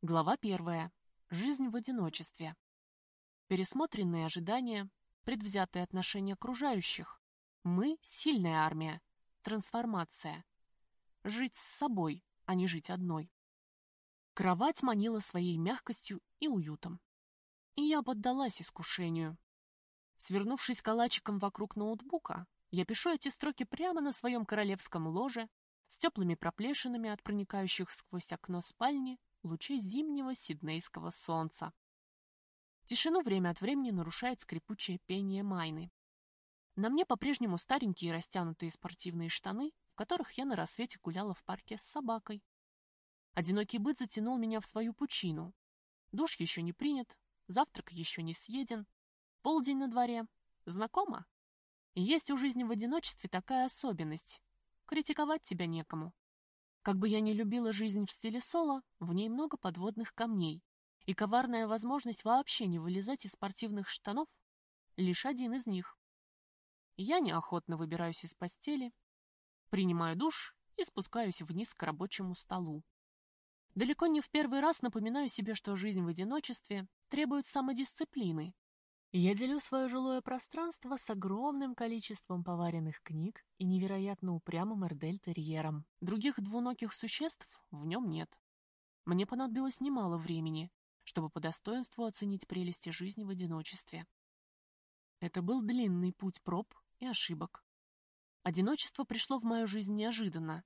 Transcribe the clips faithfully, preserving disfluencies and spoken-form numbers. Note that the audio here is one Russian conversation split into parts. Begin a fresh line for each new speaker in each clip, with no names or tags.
Глава первая. Жизнь в одиночестве. Пересмотренные ожидания, предвзятые отношения окружающих. Мы — сильная армия. Трансформация. Жить с собой, а не жить одной. Кровать манила своей мягкостью и уютом. И я поддалась искушению. Свернувшись калачиком вокруг ноутбука, я пишу эти строки прямо на своем королевском ложе, с теплыми проплешинами от проникающих сквозь окно спальни лучей зимнего сиднейского солнца. Тишину время от времени нарушает скрипучее пение Майны. На мне по-прежнему старенькие растянутые спортивные штаны, в которых я на рассвете гуляла в парке с собакой. Одинокий быт затянул меня в свою пучину. Душ еще не принят, завтрак еще не съеден, полдень на дворе. Знакомо? И есть у жизни в одиночестве такая особенность — критиковать тебя некому. Как бы я ни любила жизнь в стиле соло, в ней много подводных камней, и коварная возможность вообще не вылезать из спортивных штанов — лишь один из них. Я неохотно выбираюсь из постели, принимаю душ и спускаюсь вниз к рабочему столу. Далеко не в первый раз напоминаю себе, что жизнь в одиночестве требует самодисциплины. Я делю свое жилое пространство с огромным количеством поваренных книг и невероятно упрямым эрдельтерьером. Других двуногих существ в нем нет. Мне понадобилось немало времени, чтобы по достоинству оценить прелести жизни в одиночестве. Это был длинный путь проб и ошибок. Одиночество пришло в мою жизнь неожиданно.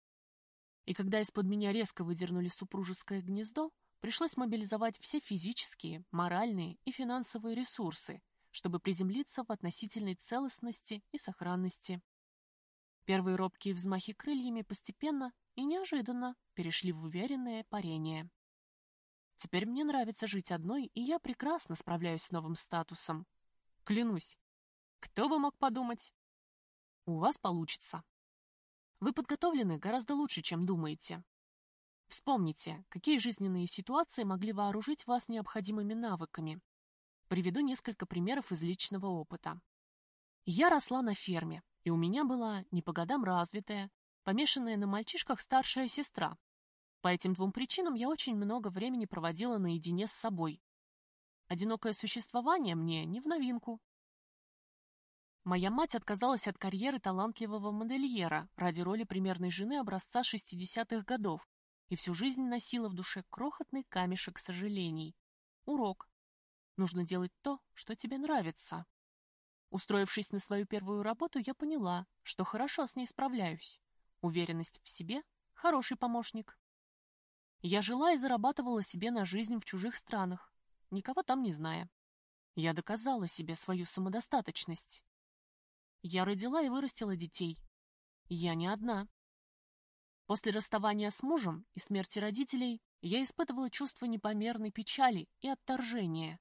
И когда из-под меня резко выдернули супружеское гнездо, пришлось мобилизовать все физические, моральные и финансовые ресурсы, чтобы приземлиться в относительной целостности и сохранности. Первые робкие взмахи крыльями постепенно и неожиданно перешли в уверенное парение. Теперь мне нравится жить одной, и я прекрасно справляюсь с новым статусом. Клянусь. Кто бы мог подумать? У вас получится. Вы подготовлены гораздо лучше, чем думаете. Вспомните, какие жизненные ситуации могли вооружить вас необходимыми навыками. Приведу несколько примеров из личного опыта. Я росла на ферме, и у меня была не по годам развитая, помешанная на мальчишках старшая сестра. По этим двум причинам я очень много времени проводила наедине с собой. Одинокое существование мне не в новинку. Моя мать отказалась от карьеры талантливого модельера ради роли примерной жены образца шестидесятых годов, и всю жизнь носила в душе крохотный камешек сожалений. Урок. Нужно делать то, что тебе нравится. Устроившись на свою первую работу, я поняла, что хорошо с ней справляюсь. Уверенность в себе — хороший помощник. Я жила и зарабатывала себе на жизнь в чужих странах, никого там не зная. Я доказала себе свою самодостаточность. Я родила и вырастила детей. Я не одна. После расставания с мужем и смерти родителей я испытывала чувство непомерной печали и отторжения.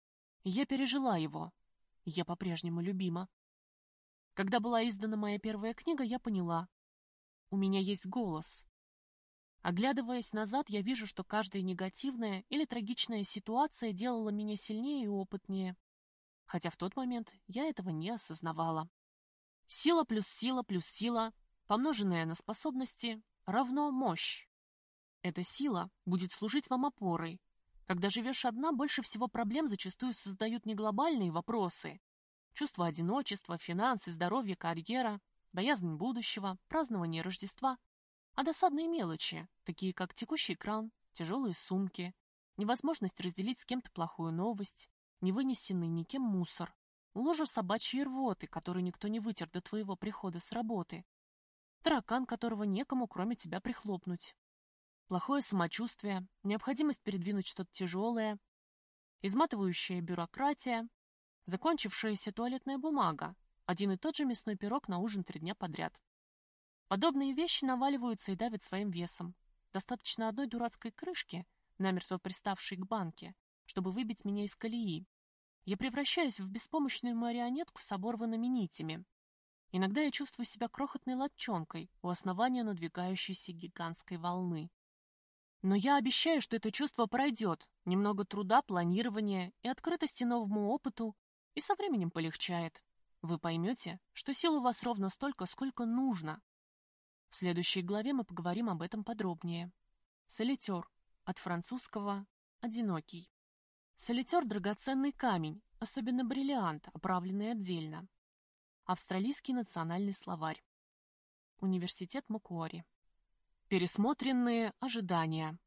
Я пережила его. Я по-прежнему любима. Когда была издана моя первая книга, я поняла. У меня есть голос. Оглядываясь назад, я вижу, что каждая негативная или трагичная ситуация делала меня сильнее и опытнее. Хотя в тот момент я этого не осознавала. Сила плюс сила плюс сила, помноженная на способности, равно мощь. Эта сила будет служить вам опорой. Когда живешь одна, больше всего проблем зачастую создают не глобальные вопросы. Чувство одиночества, финансы, здоровье, карьера, боязнь будущего, празднование Рождества. А досадные мелочи, такие как текущий кран, тяжелые сумки, невозможность разделить с кем-то плохую новость, невынесенный никем мусор, ложа собачьей рвоты, которую никто не вытер до твоего прихода с работы, таракан, которого некому кроме тебя прихлопнуть, плохое самочувствие, необходимость передвинуть что-то тяжелое, изматывающая бюрократия, закончившаяся туалетная бумага, один и тот же мясной пирог на ужин три дня подряд. Подобные вещи наваливаются и давят своим весом. Достаточно одной дурацкой крышки, намертво приставшей к банке, чтобы выбить меня из колеи. Я превращаюсь в беспомощную марионетку с оборванными нитями. Иногда я чувствую себя крохотной лодчонкой у основания надвигающейся гигантской волны. Но я обещаю, что это чувство пройдет, немного труда, планирования и открытости новому опыту, и со временем полегчает. Вы поймете, что сил у вас ровно столько, сколько нужно. В следующей главе мы поговорим об этом подробнее. Солитер. От французского «одинокий». Солитер – драгоценный камень, особенно бриллиант, оправленный отдельно. Австралийский национальный словарь. Университет Макуари. Пересмотренные ожидания.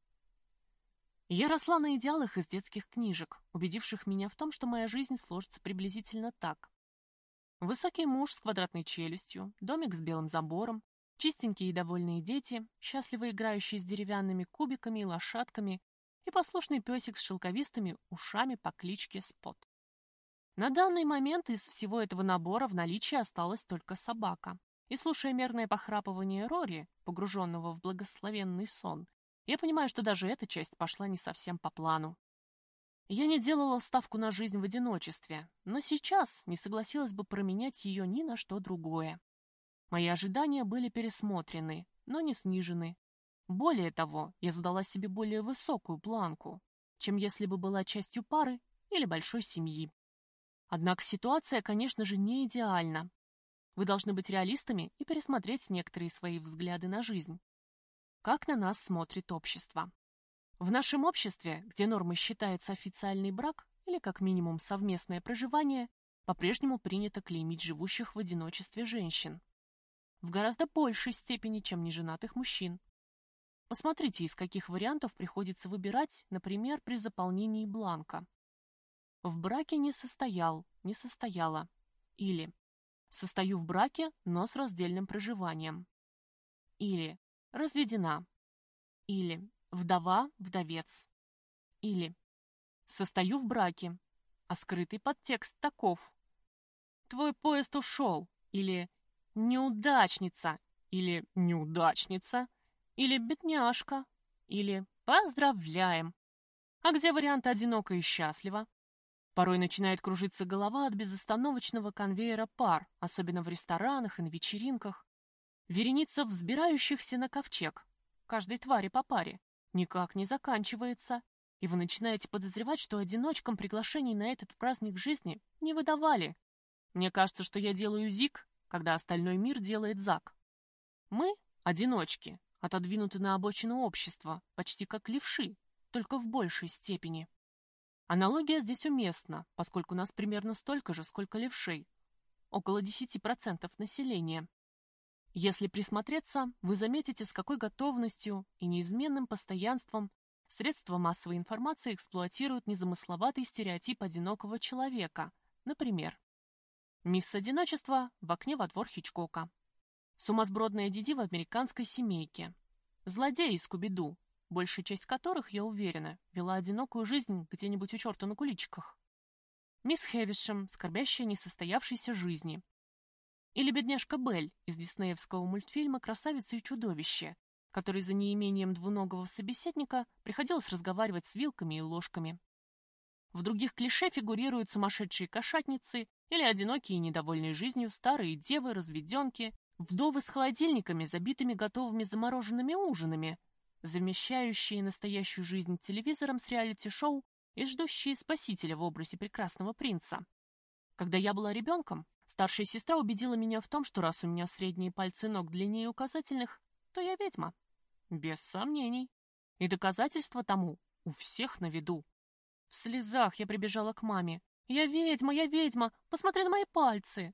Я росла на идеалах из детских книжек, убедивших меня в том, что моя жизнь сложится приблизительно так. Высокий муж с квадратной челюстью, домик с белым забором, чистенькие и довольные дети, счастливо играющие с деревянными кубиками и лошадками, и послушный песик с шелковистыми ушами по кличке Спот. На данный момент из всего этого набора в наличии осталась только собака. И слушая мерное похрапывание Рори, погруженного в благословенный сон, я понимаю, что даже эта часть пошла не совсем по плану. Я не делала ставку на жизнь в одиночестве, но сейчас не согласилась бы променять ее ни на что другое. Мои ожидания были пересмотрены, но не снижены. Более того, я задала себе более высокую планку, чем если бы была частью пары или большой семьи. Однако ситуация, конечно же, не идеальна. Вы должны быть реалистами и пересмотреть некоторые свои взгляды на жизнь. Как на нас смотрит общество? В нашем обществе, где нормой считается официальный брак или как минимум совместное проживание, по-прежнему принято клеймить живущих в одиночестве женщин. В гораздо большей степени, чем неженатых мужчин. Посмотрите, из каких вариантов приходится выбирать, например, при заполнении бланка. В браке не состоял, не состояла. Или состою в браке, но с раздельным проживанием. Или разведена. Или вдова, вдовец. Или состою в браке, а скрытый подтекст таков. Твой поезд ушел. Или неудачница. Или неудачница. Или бедняжка. Или поздравляем. А где варианты одиноко и счастливо? Порой начинает кружиться голова от безостановочного конвейера пар, особенно в ресторанах и на вечеринках. Вереница взбирающихся на ковчег, каждой твари по паре, никак не заканчивается, и вы начинаете подозревать, что одиночкам приглашений на этот праздник жизни не выдавали. Мне кажется, что я делаю зиг, когда остальной мир делает заг. Мы, одиночки, отодвинуты на обочину общества, почти как левши, только в большей степени. Аналогия здесь уместна, поскольку нас примерно столько же, сколько левшей, около десяти процентов населения. Если присмотреться, вы заметите, с какой готовностью и неизменным постоянством средства массовой информации эксплуатируют незамысловатый стереотип одинокого человека. Например, мисс Одиночество в окне во двор Хичкока, сумасбродная Диди в американской семейке, злодей из Скуби-Ду, большая часть которых, я уверена, вела одинокую жизнь где-нибудь у черта на куличиках. Мисс Хэвишем, скорбящая несостоявшейся жизни. Или бедняжка Белль из диснеевского мультфильма «Красавица и чудовище», который за неимением двуногого собеседника приходилось разговаривать с вилками и ложками. В других клише фигурируют сумасшедшие кошатницы или одинокие и недовольные жизнью старые девы, разведенки, вдовы с холодильниками, забитыми готовыми замороженными ужинами, замещающие настоящую жизнь телевизором с реалити-шоу и ждущие спасителя в образе прекрасного принца. Когда я была ребенком, старшая сестра убедила меня в том, что раз у меня средние пальцы ног длиннее указательных, то я ведьма. Без сомнений. И доказательства тому у всех на виду. В слезах я прибежала к маме. «Я ведьма, я ведьма! Посмотри на мои пальцы!»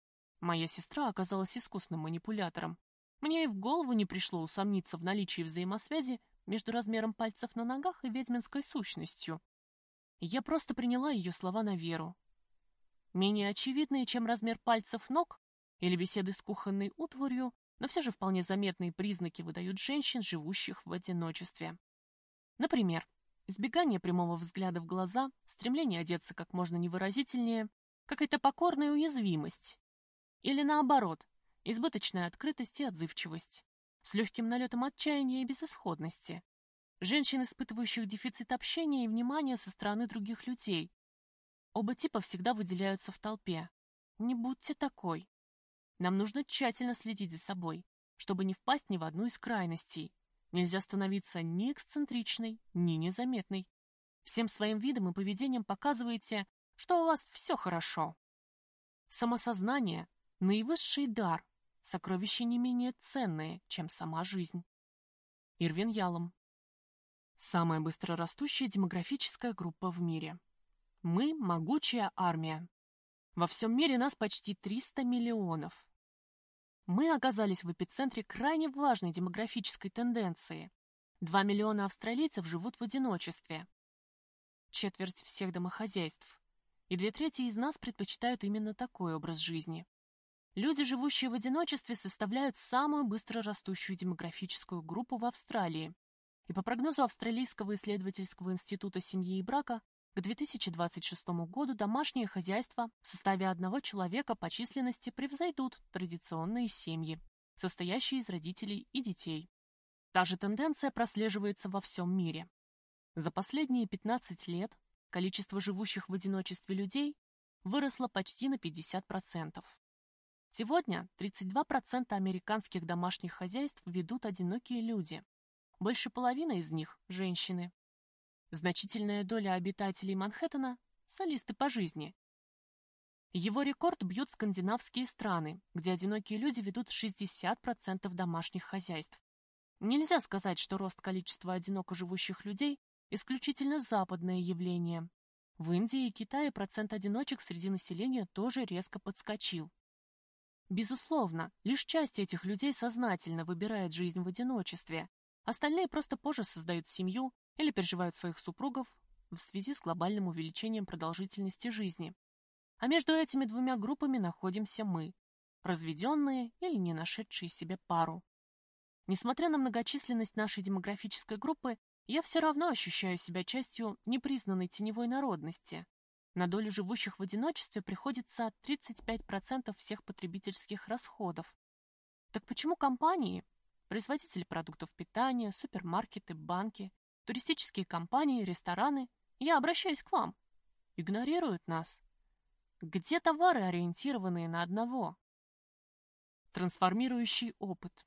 Моя сестра оказалась искусным манипулятором. Мне и в голову не пришло усомниться в наличии взаимосвязи между размером пальцев на ногах и ведьминской сущностью. Я просто приняла ее слова на веру. Менее очевидные, чем размер пальцев ног или беседы с кухонной утварью, но все же вполне заметные признаки выдают женщин, живущих в одиночестве. Например, избегание прямого взгляда в глаза, стремление одеться как можно невыразительнее, какая-то покорная уязвимость. Или наоборот, избыточная открытость и отзывчивость, с легким налетом отчаяния и безысходности. Женщин, испытывающих дефицит общения и внимания со стороны других людей. Оба типа всегда выделяются в толпе. Не будьте такой. Нам нужно тщательно следить за собой, чтобы не впасть ни в одну из крайностей. Нельзя становиться ни эксцентричной, ни незаметной. Всем своим видом и поведением показываете, что у вас все хорошо. Самосознание – наивысший дар, сокровище не менее ценное, чем сама жизнь. Ирвин Ялом. Самая быстрорастущая демографическая группа в мире. Мы – могучая армия. Во всем мире нас почти триста миллионов. Мы оказались в эпицентре крайне важной демографической тенденции. Два миллиона австралийцев живут в одиночестве. Четверть всех домохозяйств. И две трети из нас предпочитают именно такой образ жизни. Люди, живущие в одиночестве, составляют самую быстрорастущую демографическую группу в Австралии. И по прогнозу Австралийского исследовательского института семьи и брака, к две тысячи двадцать шестому году домашние хозяйства в составе одного человека по численности превзойдут традиционные семьи, состоящие из родителей и детей. Та же тенденция прослеживается во всем мире. За последние пятнадцать лет количество живущих в одиночестве людей выросло почти на пятьдесят процентов. Сегодня тридцать два процента американских домашних хозяйств ведут одинокие люди. Больше половины из них – женщины. Значительная доля обитателей Манхэттена – солисты по жизни. Его рекорд бьют скандинавские страны, где одинокие люди ведут шестьдесят процентов домашних хозяйств. Нельзя сказать, что рост количества одиноко живущих людей – исключительно западное явление. В Индии и Китае процент одиночек среди населения тоже резко подскочил. Безусловно, лишь часть этих людей сознательно выбирает жизнь в одиночестве, остальные просто позже создают семью или переживают своих супругов в связи с глобальным увеличением продолжительности жизни. А между этими двумя группами находимся мы, разведенные или не нашедшие себе пару. Несмотря на многочисленность нашей демографической группы, я все равно ощущаю себя частью непризнанной теневой народности. На долю живущих в одиночестве приходится тридцать пять процентов всех потребительских расходов. Так почему компании, производители продуктов питания, супермаркеты, банки, туристические компании, рестораны, я обращаюсь к вам, игнорируют нас? Где товары, ориентированные на одного? Трансформирующий опыт.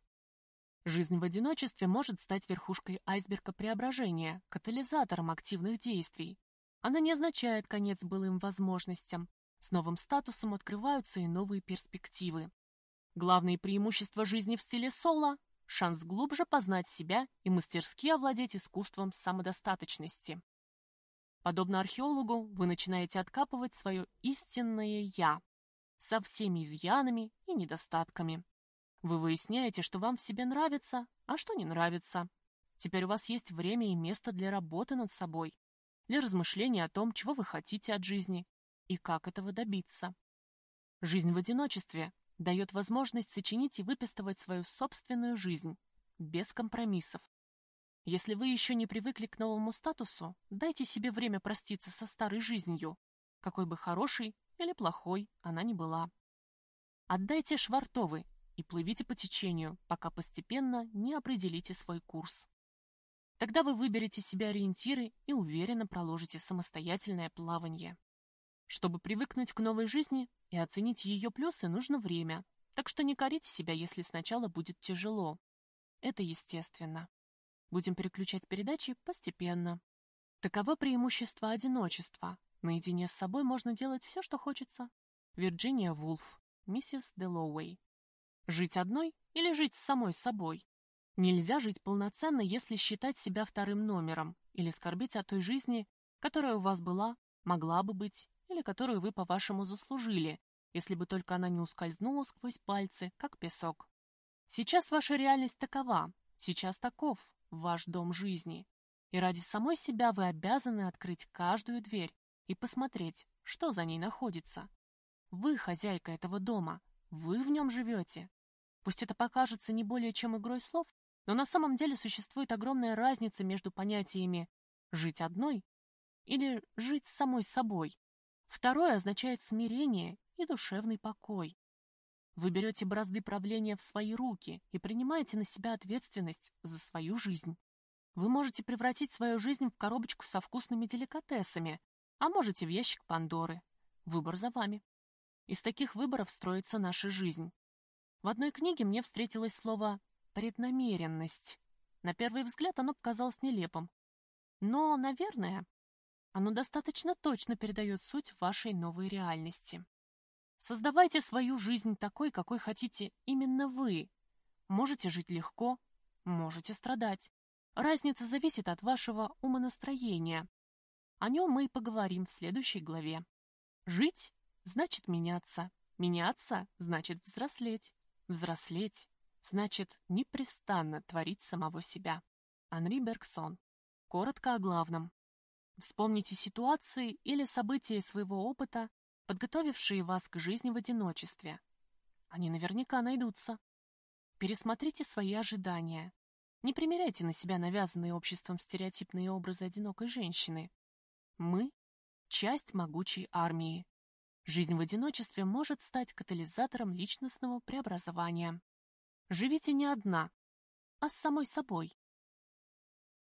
Жизнь в одиночестве может стать верхушкой айсберга преображения, катализатором активных действий. Она не означает конец былым возможностям. С новым статусом открываются и новые перспективы. Главные преимущества жизни в стиле соло – шанс глубже познать себя и мастерски овладеть искусством самодостаточности. Подобно археологу, вы начинаете откапывать свое истинное «я» со всеми изъянами и недостатками. Вы выясняете, что вам в себе нравится, а что не нравится. Теперь у вас есть время и место для работы над собой, для размышления о том, чего вы хотите от жизни и как этого добиться. Жизнь в одиночестве дает возможность сочинить и выписывать свою собственную жизнь, без компромиссов. Если вы еще не привыкли к новому статусу, дайте себе время проститься со старой жизнью, какой бы хорошей или плохой она ни была. Отдайте швартовы и плывите по течению, пока постепенно не определите свой курс. Тогда вы выберете себе ориентиры и уверенно проложите самостоятельное плавание. Чтобы привыкнуть к новой жизни и оценить ее плюсы, нужно время, так что не корите себя, если сначала будет тяжело. Это естественно. Будем переключать передачи постепенно. Таково преимущество одиночества. Наедине с собой можно делать все, что хочется. Вирджиния Вулф, миссис Дэллоуэй. Жить одной или жить с самой собой? Нельзя жить полноценно, если считать себя вторым номером или скорбеть о той жизни, которая у вас была, могла бы быть, или которую вы, по-вашему, заслужили, если бы только она не ускользнула сквозь пальцы, как песок. Сейчас ваша реальность такова, сейчас таков ваш дом жизни. И ради самой себя вы обязаны открыть каждую дверь и посмотреть, что за ней находится. Вы хозяйка этого дома, вы в нем живете. Пусть это покажется не более чем игрой слов, но на самом деле существует огромная разница между понятиями «жить одной» или «жить с самой собой». Второе означает смирение и душевный покой. Вы берете бразды правления в свои руки и принимаете на себя ответственность за свою жизнь. Вы можете превратить свою жизнь в коробочку со вкусными деликатесами, а можете в ящик Пандоры. Выбор за вами. Из таких выборов строится наша жизнь. В одной книге мне встретилось слово «преднамеренность». На первый взгляд оно показалось нелепым. Но, наверное, оно достаточно точно передает суть вашей новой реальности. Создавайте свою жизнь такой, какой хотите именно вы. Можете жить легко, можете страдать. Разница зависит от вашего умонастроения. О нем мы и поговорим в следующей главе. Жить значит меняться. Меняться значит взрослеть. Взрослеть значит непрестанно творить самого себя. Анри Бергсон. Коротко о главном. Вспомните ситуации или события своего опыта, подготовившие вас к жизни в одиночестве. Они наверняка найдутся. Пересмотрите свои ожидания. Не примеряйте на себя навязанные обществом стереотипные образы одинокой женщины. Мы – часть могучей армии. Жизнь в одиночестве может стать катализатором личностного преобразования. Живите не одна, а с самой собой.